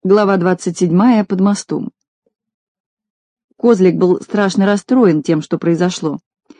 Глава 27. Под мостом. Козлик был страшно расстроен тем, что произошло.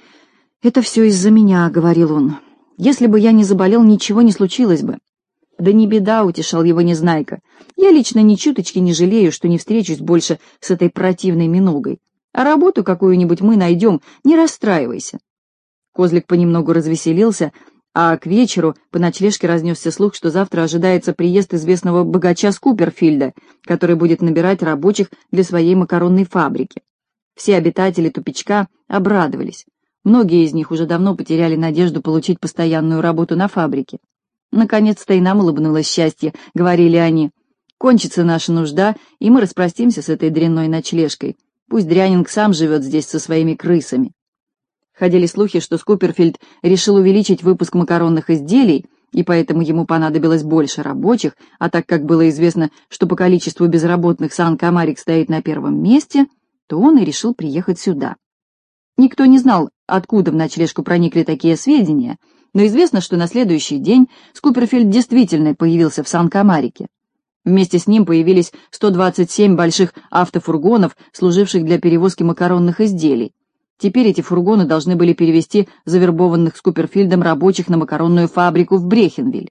«Это все из-за меня», — говорил он. «Если бы я не заболел, ничего не случилось бы». «Да не беда», — утешал его Незнайка. «Я лично ни чуточки не жалею, что не встречусь больше с этой противной миногой. А работу какую-нибудь мы найдем, не расстраивайся». Козлик понемногу развеселился, а к вечеру по ночлежке разнесся слух, что завтра ожидается приезд известного богача Скуперфильда, который будет набирать рабочих для своей макаронной фабрики. Все обитатели тупичка обрадовались. Многие из них уже давно потеряли надежду получить постоянную работу на фабрике. «Наконец-то и нам улыбнулось счастье», — говорили они. «Кончится наша нужда, и мы распростимся с этой дрянной ночлежкой. Пусть дрянинг сам живет здесь со своими крысами». Ходили слухи, что Скуперфильд решил увеличить выпуск макаронных изделий, и поэтому ему понадобилось больше рабочих, а так как было известно, что по количеству безработных Сан-Камарик стоит на первом месте, то он и решил приехать сюда. Никто не знал, откуда в ночлежку проникли такие сведения, но известно, что на следующий день Скуперфильд действительно появился в Сан-Камарике. Вместе с ним появились 127 больших автофургонов, служивших для перевозки макаронных изделий. Теперь эти фургоны должны были перевезти завербованных Скуперфильдом рабочих на макаронную фабрику в Брехенвиль.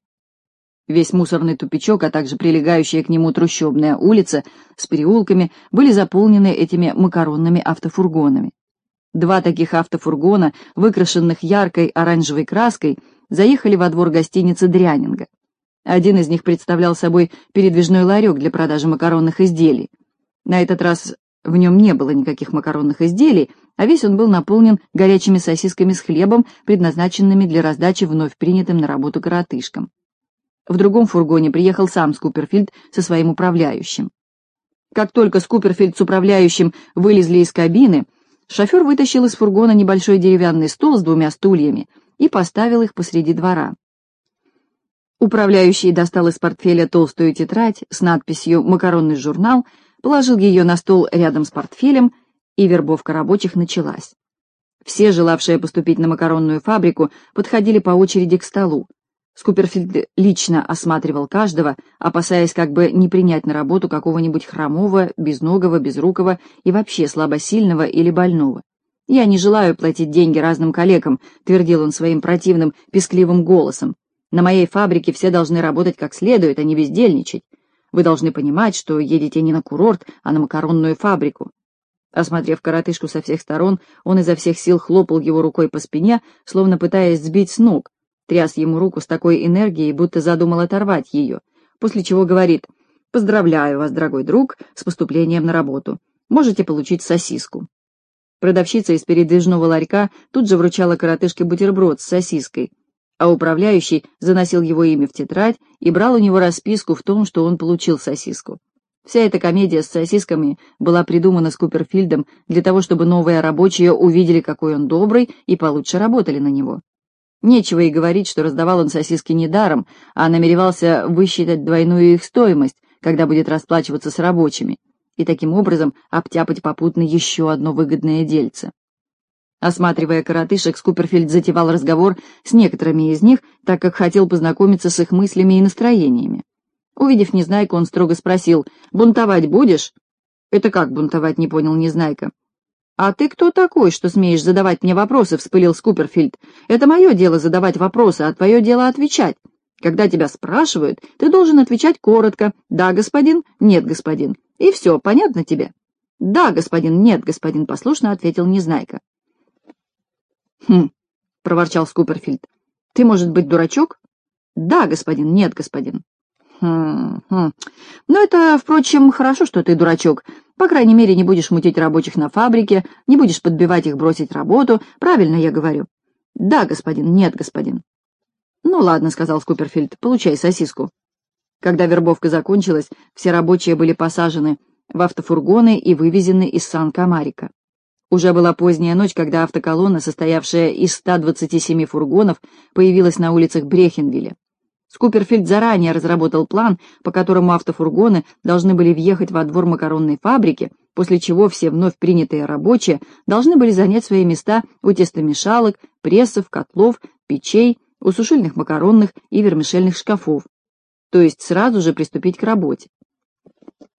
Весь мусорный тупичок, а также прилегающая к нему трущобная улица с переулками были заполнены этими макаронными автофургонами. Два таких автофургона, выкрашенных яркой оранжевой краской, заехали во двор гостиницы Дрянинга. Один из них представлял собой передвижной ларек для продажи макаронных изделий. На этот раз в нем не было никаких макаронных изделий, а весь он был наполнен горячими сосисками с хлебом, предназначенными для раздачи вновь принятым на работу коротышкам. В другом фургоне приехал сам Скуперфильд со своим управляющим. Как только Скуперфильд с управляющим вылезли из кабины, шофер вытащил из фургона небольшой деревянный стол с двумя стульями и поставил их посреди двора. Управляющий достал из портфеля толстую тетрадь с надписью «Макаронный журнал», положил ее на стол рядом с портфелем, и вербовка рабочих началась. Все, желавшие поступить на макаронную фабрику, подходили по очереди к столу. Скуперфильд лично осматривал каждого, опасаясь как бы не принять на работу какого-нибудь хромого, безногого, безрукого и вообще слабосильного или больного. «Я не желаю платить деньги разным коллегам», — твердил он своим противным, пескливым голосом. «На моей фабрике все должны работать как следует, а не бездельничать. Вы должны понимать, что едете не на курорт, а на макаронную фабрику». Осмотрев коротышку со всех сторон, он изо всех сил хлопал его рукой по спине, словно пытаясь сбить с ног, тряс ему руку с такой энергией, будто задумал оторвать ее, после чего говорит: «Поздравляю вас, дорогой друг, с поступлением на работу. Можете получить сосиску». Продавщица из передвижного ларька тут же вручала коротышке бутерброд с сосиской, а управляющий заносил его имя в тетрадь и брал у него расписку в том, что он получил сосиску. Вся эта комедия с сосисками была придумана Скуперфильдом для того, чтобы новые рабочие увидели, какой он добрый, и получше работали на него. Нечего и говорить, что раздавал он сосиски не даром, а намеревался высчитать двойную их стоимость, когда будет расплачиваться с рабочими, и таким образом обтяпать попутно еще одно выгодное дельце. Осматривая коротышек, Скуперфильд затевал разговор с некоторыми из них, так как хотел познакомиться с их мыслями и настроениями. Увидев Незнайку, он строго спросил: «Бунтовать будешь?» «Это как бунтовать?» — не понял Незнайка. «А ты кто такой, что смеешь задавать мне вопросы?» — вспылил Скуперфильд. «Это мое дело задавать вопросы, а твое дело отвечать. Когда тебя спрашивают, ты должен отвечать коротко: «Да, господин», «Нет, господин». И все, понятно тебе?» «Да, господин», «Нет, господин», — послушно ответил Незнайка. «Хм», — проворчал Скуперфильд. «Ты, может быть, дурачок?» «Да, господин», «Нет, господин». «Хм. Но это, впрочем, хорошо, что ты дурачок. По крайней мере, не будешь мутить рабочих на фабрике, не будешь подбивать их бросить работу. Правильно я говорю?» «Да, господин», «Нет, господин». «Ну ладно», — сказал Скуперфильд, — «получай сосиску». Когда вербовка закончилась, все рабочие были посажены в автофургоны и вывезены из Сан-Камарика. Уже была поздняя ночь, когда автоколонна, состоявшая из 127 фургонов, появилась на улицах Брехенвилля. Скуперфильд заранее разработал план, по которому автофургоны должны были въехать во двор макаронной фабрики, после чего все вновь принятые рабочие должны были занять свои места у тестомешалок, прессов, котлов, печей, у сушильных макаронных и вермишельных шкафов, то есть сразу же приступить к работе.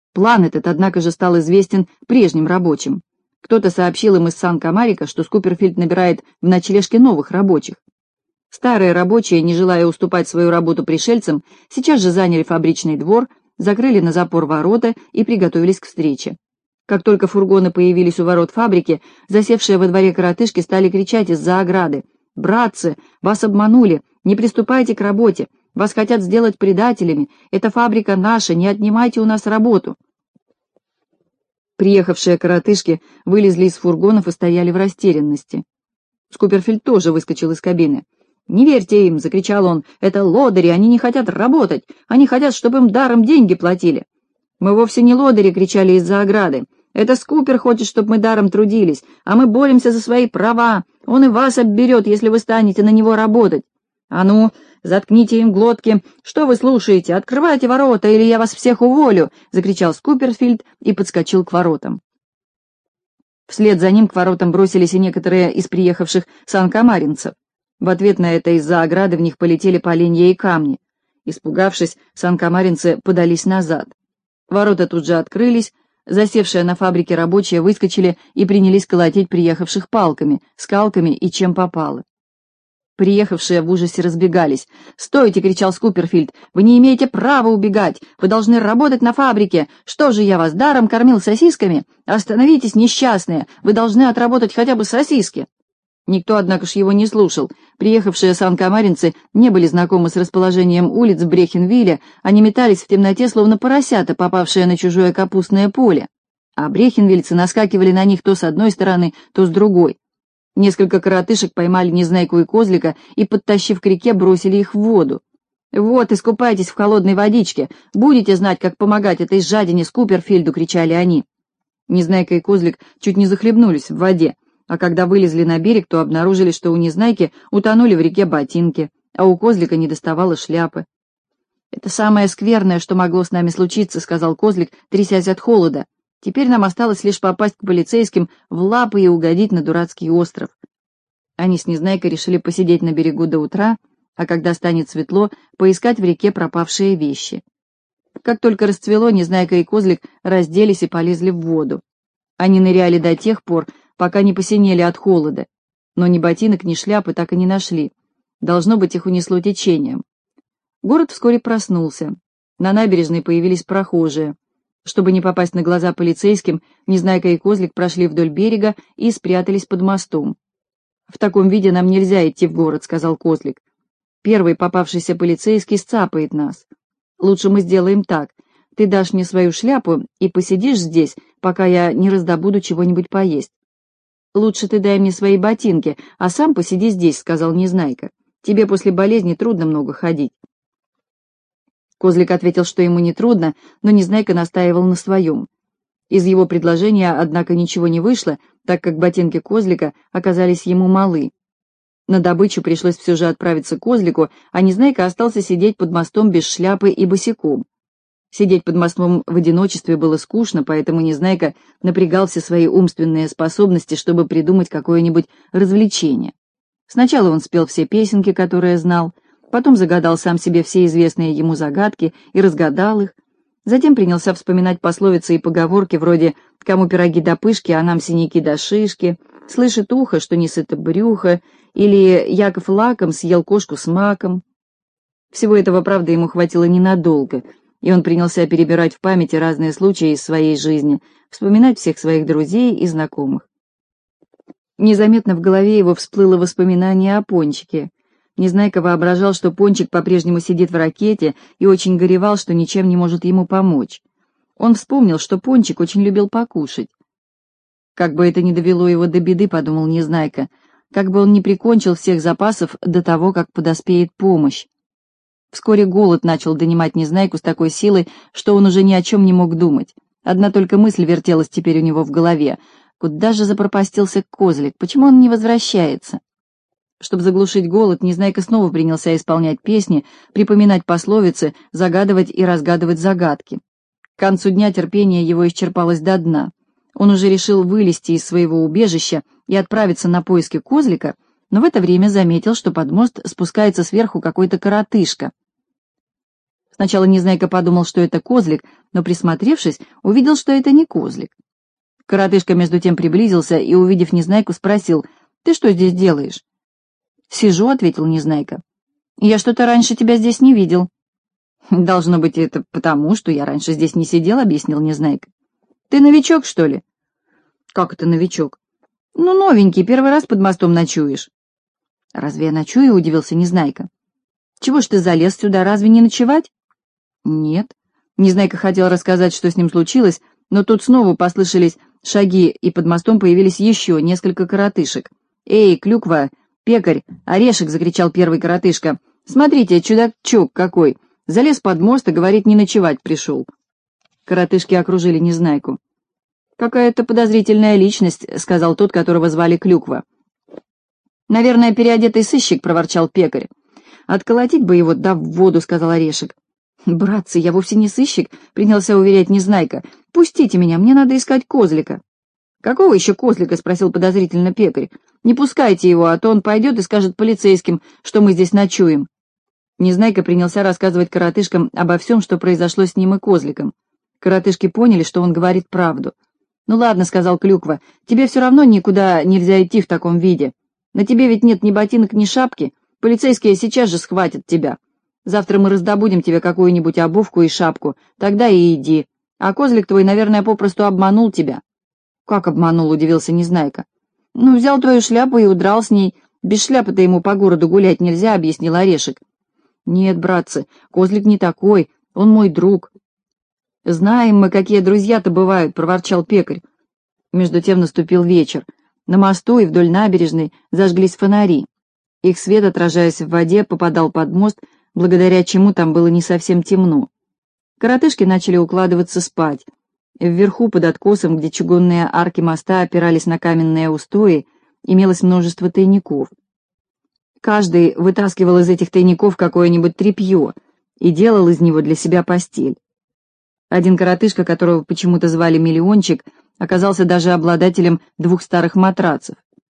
План этот, однако же, стал известен прежним рабочим. Кто-то сообщил им из Сан-Камарика, что Скуперфильд набирает в ночлежке новых рабочих. Старые рабочие, не желая уступать свою работу пришельцам, сейчас же заняли фабричный двор, закрыли на запор ворота и приготовились к встрече. Как только фургоны появились у ворот фабрики, засевшие во дворе коротышки стали кричать из-за ограды: «Братцы, вас обманули, не приступайте к работе, вас хотят сделать предателями, эта фабрика наша, не отнимайте у нас работу». Приехавшие коротышки вылезли из фургонов и стояли в растерянности. Скуперфильд тоже выскочил из кабины. «Не верьте им!» — закричал он. «Это лодыри, они не хотят работать, они хотят, чтобы им даром деньги платили». «Мы вовсе не лодыри!» — кричали из-за ограды. «Это Скупер хочет, чтобы мы даром трудились, а мы боремся за свои права. Он и вас обберет, если вы станете на него работать. А ну, заткните им глотки! Что вы слушаете? Открывайте ворота, или я вас всех уволю!» — закричал Скуперфильд и подскочил к воротам. Вслед за ним к воротам бросились и некоторые из приехавших санкамаринцев. В ответ на это из-за ограды в них полетели поленья и камни. Испугавшись, санкамаринцы подались назад. Ворота тут же открылись, засевшие на фабрике рабочие выскочили и принялись колотить приехавших палками, скалками и чем попало. Приехавшие в ужасе разбегались. «Стойте!» — кричал Скуперфильд. «Вы не имеете права убегать! Вы должны работать на фабрике! Что же я вас даром кормил сосисками? Остановитесь, несчастные! Вы должны отработать хотя бы сосиски!» Никто, однако ж, его не слушал. Приехавшие санкамаринцы не были знакомы с расположением улиц Брехенвилля, они метались в темноте, словно поросята, попавшие на чужое капустное поле. А брехенвильцы наскакивали на них то с одной стороны, то с другой. Несколько коротышек поймали Незнайку и Козлика и, подтащив к реке, бросили их в воду. «Вот, искупайтесь в холодной водичке, будете знать, как помогать этой жадине Скуперфильду!» — кричали они. Незнайка и Козлик чуть не захлебнулись в воде, а когда вылезли на берег, то обнаружили, что у Незнайки утонули в реке ботинки, а у Козлика недоставало шляпы. «Это самое скверное, что могло с нами случиться», — сказал Козлик, трясясь от холода. «Теперь нам осталось лишь попасть к полицейским в лапы и угодить на дурацкий остров». Они с Незнайкой решили посидеть на берегу до утра, а когда станет светло, поискать в реке пропавшие вещи. Как только расцвело, Незнайка и Козлик разделись и полезли в воду. Они ныряли до тех пор, пока не посинели от холода, но ни ботинок, ни шляпы так и не нашли. Должно быть, их унесло течением. Город вскоре проснулся. На набережной появились прохожие. Чтобы не попасть на глаза полицейским, Незнайка и Козлик прошли вдоль берега и спрятались под мостом. «В таком виде нам нельзя идти в город», — сказал Козлик. «Первый попавшийся полицейский сцапает нас. Лучше мы сделаем так. Ты дашь мне свою шляпу и посидишь здесь, пока я не раздобуду чего-нибудь поесть». «Лучше ты дай мне свои ботинки, а сам посиди здесь», — сказал Незнайка. «Тебе после болезни трудно много ходить». Козлик ответил, что ему не трудно, но Незнайка настаивал на своем. Из его предложения, однако, ничего не вышло, так как ботинки Козлика оказались ему малы. На добычу пришлось все же отправиться к Козлику, а Незнайка остался сидеть под мостом без шляпы и босиком. Сидеть под мостом в одиночестве было скучно, поэтому Незнайка напрягал все свои умственные способности, чтобы придумать какое-нибудь развлечение. Сначала он спел все песенки, которые знал, потом загадал сам себе все известные ему загадки и разгадал их, затем принялся вспоминать пословицы и поговорки вроде «кому пироги до пышки, а нам синяки до шишки», «слышит ухо, что не сыто брюхо» или «Яков лаком съел кошку с маком». Всего этого, правда, ему хватило ненадолго, и он принялся перебирать в памяти разные случаи из своей жизни, вспоминать всех своих друзей и знакомых. Незаметно в голове его всплыло воспоминание о Пончике. Незнайка воображал, что Пончик по-прежнему сидит в ракете и очень горевал, что ничем не может ему помочь. Он вспомнил, что Пончик очень любил покушать. «Как бы это ни довело его до беды», — подумал Незнайка, «как бы он не прикончил всех запасов до того, как подоспеет помощь». Вскоре голод начал донимать Незнайку с такой силой, что он уже ни о чем не мог думать. Одна только мысль вертелась теперь у него в голове. Куда же запропастился Козлик? Почему он не возвращается? Чтобы заглушить голод, Незнайка снова принялся исполнять песни, припоминать пословицы, загадывать и разгадывать загадки. К концу дня терпение его исчерпалось до дна. Он уже решил вылезти из своего убежища и отправиться на поиски Козлика, но в это время заметил, что под мост спускается сверху какой-то коротышка. Сначала Незнайка подумал, что это козлик, но, присмотревшись, увидел, что это не козлик. Коротышка между тем приблизился и, увидев Незнайку, спросил: «Ты что здесь делаешь?» «Сижу», — ответил Незнайка. «Я что-то раньше тебя здесь не видел». «Должно быть, это потому, что я раньше здесь не сидел», — объяснил Незнайка. «Ты новичок, что ли?» «Как это новичок?» «Ну, новенький, первый раз под мостом ночуешь». «Разве я ночую?» — удивился Незнайка. «Чего ж ты залез сюда, разве не ночевать?» «Нет». Незнайка хотел рассказать, что с ним случилось, но тут снова послышались шаги, и под мостом появились еще несколько коротышек. «Эй, Клюква, пекарь, орешек!» — закричал первый коротышка. «Смотрите, чудачок какой! Залез под мост и, говорит, не ночевать пришел». Коротышки окружили Незнайку. «Какая-то подозрительная личность», — сказал тот, которого звали Клюква. «Наверное, переодетый сыщик», — проворчал пекарь. «Отколотить бы его, да в воду», — сказал орешек. «Братцы, я вовсе не сыщик», — принялся уверять Незнайка. «Пустите меня, мне надо искать козлика». «Какого еще козлика?» — спросил подозрительно пекарь. «Не пускайте его, а то он пойдет и скажет полицейским, что мы здесь ночуем». Незнайка принялся рассказывать коротышкам обо всем, что произошло с ним и козликом. Коротышки поняли, что он говорит правду. «Ну ладно», — сказал Клюква, — «тебе все равно никуда нельзя идти в таком виде. На тебе ведь нет ни ботинок, ни шапки. Полицейские сейчас же схватят тебя. Завтра мы раздобудем тебе какую-нибудь обувку и шапку, тогда и иди. А козлик твой, наверное, попросту обманул тебя». «Как обманул?» — удивился Незнайка. «Ну, взял твою шляпу и удрал с ней. Без шляпы-то ему по городу гулять нельзя», — объяснил орешек. «Нет, братцы, козлик не такой, он мой друг». «Знаем мы, какие друзья-то бывают», — проворчал пекарь. Между тем наступил вечер. На мосту и вдоль набережной зажглись фонари. Их свет, отражаясь в воде, попадал под мост, благодаря чему там было не совсем темно. Коротышки начали укладываться спать. Вверху, под откосом, где чугунные арки моста опирались на каменные устои, имелось множество тайников. Каждый вытаскивал из этих тайников какое-нибудь тряпье и делал из него для себя постель. Один коротышка, которого почему-то звали Миллиончик, оказался даже обладателем 2 старых матрацев.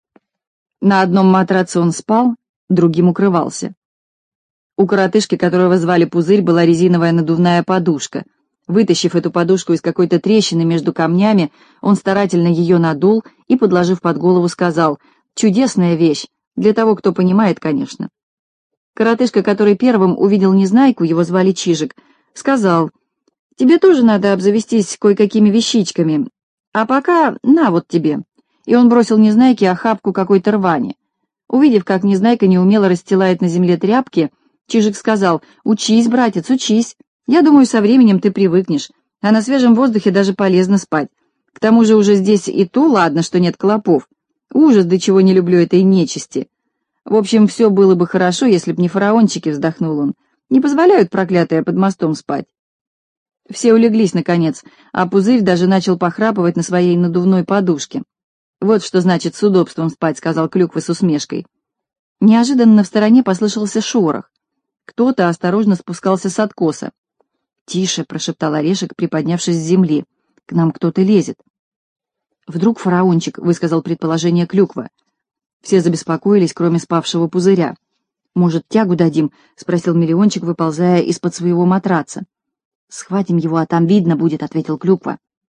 На одном матраце он спал, другим укрывался. У коротышки, которого звали Пузырь, была резиновая надувная подушка. Вытащив эту подушку из какой-то трещины между камнями, он старательно ее надул и, подложив под голову, сказал: «Чудесная вещь, для того, кто понимает, конечно». Коротышка, который первым увидел Незнайку, его звали Чижик, сказал: «Тебе тоже надо обзавестись кое-какими вещичками, а пока на вот тебе». И он бросил Незнайке охапку какой-то рвани. Увидев, как Незнайка неумело расстилает на земле тряпки, Чижик сказал: «Учись, братец, учись. Я думаю, со временем ты привыкнешь, а на свежем воздухе даже полезно спать. К тому же уже здесь и то ладно, что нет клопов. Ужас, до чего не люблю этой нечисти. В общем, все было бы хорошо, если б не фараончики», — вздохнул он. «Не позволяют, проклятые, под мостом спать». Все улеглись, наконец, а Пузырь даже начал похрапывать на своей надувной подушке. «Вот что значит с удобством спать», — сказал Клюква с усмешкой. Неожиданно в стороне послышался шорох. Кто-то осторожно спускался с откоса. «Тише», — прошептал орешек, приподнявшись с земли. «К нам кто-то лезет». «Вдруг фараончик», — высказал предположение Клюква. Все забеспокоились, кроме спавшего Пузыря. «Может, тягу дадим?» — спросил Миллиончик, выползая из-под своего матраца. «Схватим его, а там видно будет», — ответил Клюква.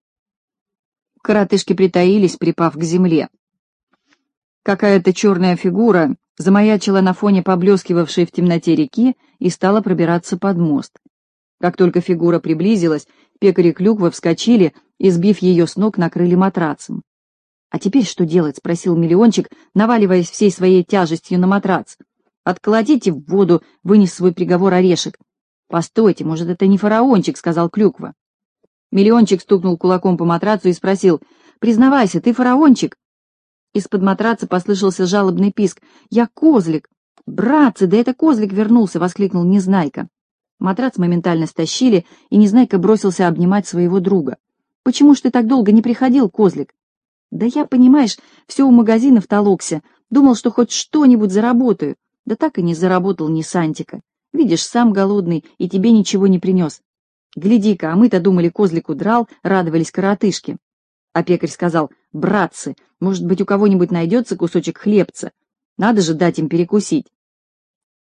Коротышки притаились, припав к земле. Какая-то черная фигура замаячила на фоне поблескивавшей в темноте реки и стала пробираться под мост. Как только фигура приблизилась, пекарь и Клюква вскочили и, сбив ее с ног, накрыли матрацем. «А теперь что делать?» — спросил Миллиончик, наваливаясь всей своей тяжестью на матрац. «Отколотите в воду», — вынес свой приговор орешек. «Постойте, может, это не фараончик», — сказал Клюква. Миллиончик стукнул кулаком по матрацу и спросил: «Признавайся, ты фараончик?» Из-под матраца послышался жалобный писк. «Я козлик!» «Братцы, да это козлик вернулся!» — воскликнул Незнайка. Матрац моментально стащили, и Незнайка бросился обнимать своего друга. «Почему ж ты так долго не приходил, козлик?» «Да я, понимаешь, все у магазинов толокся. Думал, что хоть что-нибудь заработаю. Да так и не заработал ни сантика. Видишь, сам голодный, и тебе ничего не принес. Гляди-ка, а мы-то думали, козлик удрал», — радовались коротышки. А пекарь сказал: «Братцы, может быть, у кого-нибудь найдется кусочек хлебца? Надо же дать им перекусить».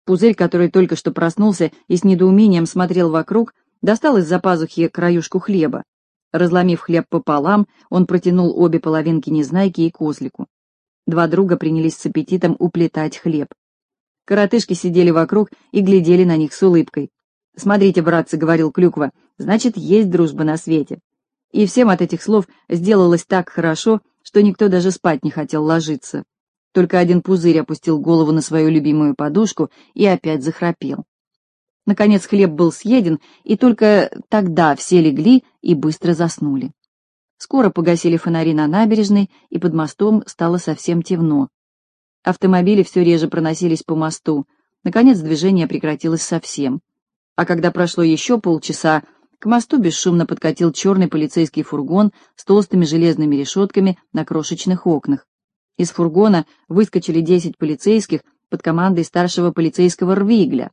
Пузырь, который только что проснулся и с недоумением смотрел вокруг, достал из-за пазухи краюшку хлеба. Разломив хлеб пополам, он протянул обе половинки Незнайке и Козлику. Два друга принялись с аппетитом уплетать хлеб. Коротышки сидели вокруг и глядели на них с улыбкой. «Смотрите, братцы», — говорил Клюква, — «значит, есть дружба на свете». И всем от этих слов сделалось так хорошо, что никто даже спать не хотел ложиться. Только один Пузырь опустил голову на свою любимую подушку и опять захрапел. Наконец хлеб был съеден, и только тогда все легли и быстро заснули. Скоро погасили фонари на набережной, и под мостом стало совсем темно. Автомобили все реже проносились по мосту. Наконец движение прекратилось совсем. А когда прошло еще полчаса, к мосту бесшумно подкатил черный полицейский фургон с толстыми железными решетками на крошечных окнах. Из фургона выскочили 10 полицейских под командой старшего полицейского Рвигля.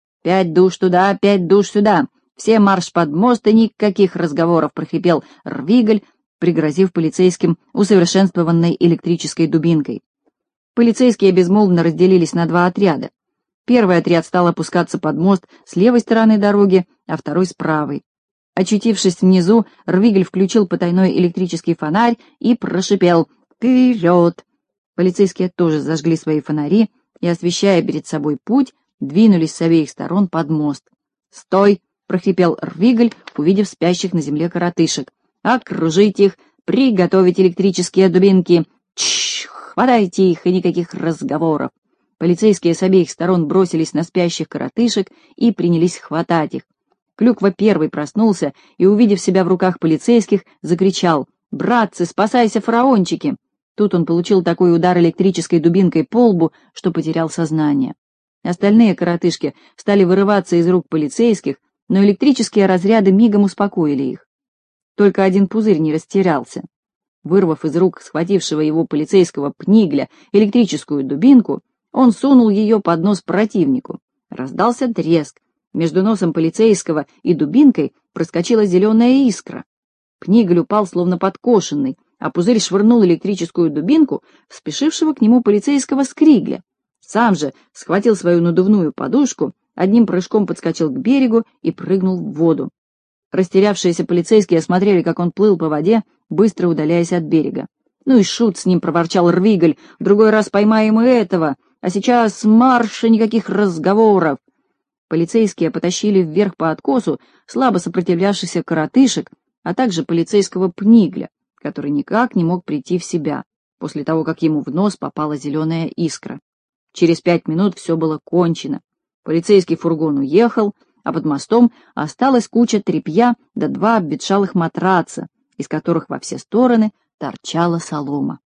5 душ туда, 5 душ сюда! Все марш под мост и никаких разговоров!» — прохрипел Рвигль, пригрозив полицейским усовершенствованной электрической дубинкой. Полицейские безмолвно разделились на 2 отряда. Первый отряд стал опускаться под мост с левой стороны дороги, а второй с правой. Очутившись внизу, Рвигль включил потайной электрический фонарь и прошипел «Вперед!». Полицейские тоже зажгли свои фонари и, освещая перед собой путь, двинулись с обеих сторон под мост. «Стой!» — прохрипел Рвигль, увидев спящих на земле коротышек. «Окружить их! Приготовить электрические дубинки! Тш! Хватайте их, и никаких разговоров!» Полицейские с обеих сторон бросились на спящих коротышек и принялись хватать их. Клюква первый проснулся и, увидев себя в руках полицейских, закричал: «Братцы, спасайся, фараончики!» Тут он получил такой удар электрической дубинкой по лбу, что потерял сознание. Остальные коротышки стали вырываться из рук полицейских, но электрические разряды мигом успокоили их. Только один Пузырь не растерялся. Вырвав из рук схватившего его полицейского Пнигля электрическую дубинку, он сунул ее под нос противнику. Раздался треск. Между носом полицейского и дубинкой проскочила зеленая искра. Пнигль упал словно подкошенный, а Пузырь швырнул электрическую дубинку в спешившего к нему полицейского Скригля. Сам же схватил свою надувную подушку, одним прыжком подскочил к берегу и прыгнул в воду. Растерявшиеся полицейские смотрели, как он плыл по воде, быстро удаляясь от берега. «Ну и шут с ним», — проворчал Рвигль, — «в другой раз поймаем и этого, а сейчас марш и никаких разговоров». Полицейские потащили вверх по откосу слабо сопротивлявшихся коротышек, а также полицейского Пнигля, который никак не мог прийти в себя после того, как ему в нос попала зеленая искра. Через 5 минут все было кончено. Полицейский фургон уехал, а под мостом осталась куча тряпья да 2 обветшалых матраца, из которых во все стороны торчала солома.